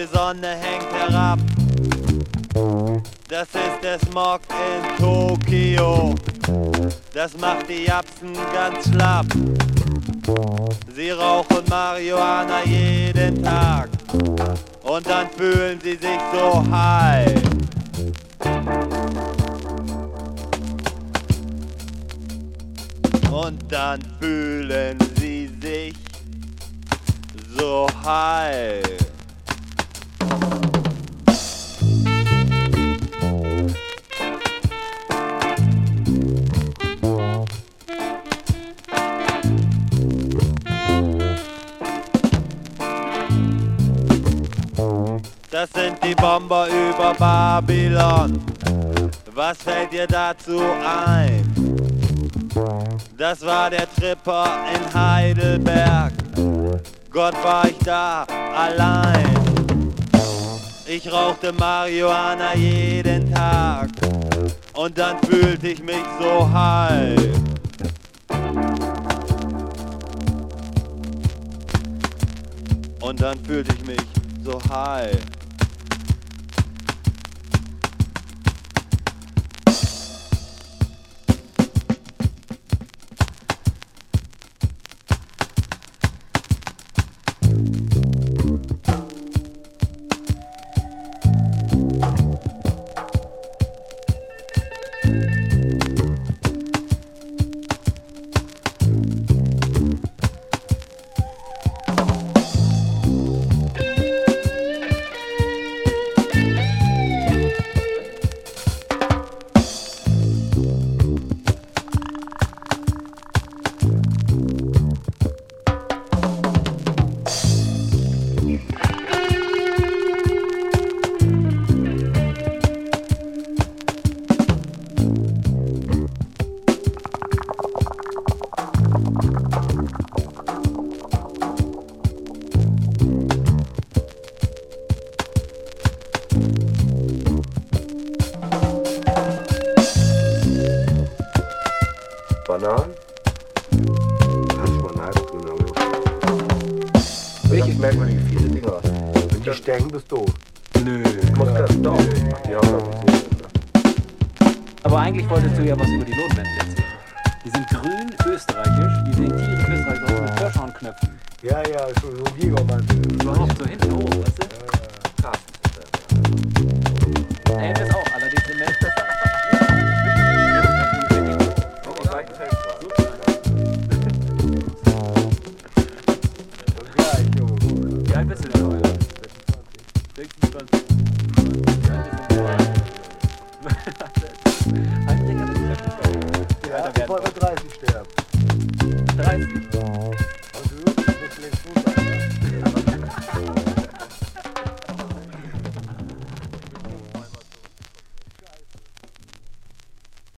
Sonne hängt herab. Das ist der Smog in Tokio. Das macht die Japsen ganz schlapp. Sie rauchen Marihuana jeden Tag und dann fühlen sie sich so high. Und dann fühlen sie sich so high. Das sind die Bomber über Babylon. Was fällt dir dazu ein? Das war der Tripper in Heidelberg. Gott, war ich da allein. Ich rauchte Marihuana jeden Tag und dann fühlte ich mich so high. Und dann fühlte ich mich so high. Bananen? Hast du mal Neidgrün, aber welches merkwürdige fiese Dinger? Wenn die stechen, bist du tot. Nö. Muss das doch. Die haben das gesehen. Aber eigentlich wolltest du ja was über die Lohnwände erzählen. Die sind grün, österreichisch, die sehen tierisch österreichisch aus mit Hirschhornknöpfen. Ja, so Gigermann. Überhaupt so hinten hoch, weißt du? Krass. Helm ist auch, allerdings im Mensch besser. Wie alt bist du denn heute? 26. Ja, ich wollte 30 sterben. 30?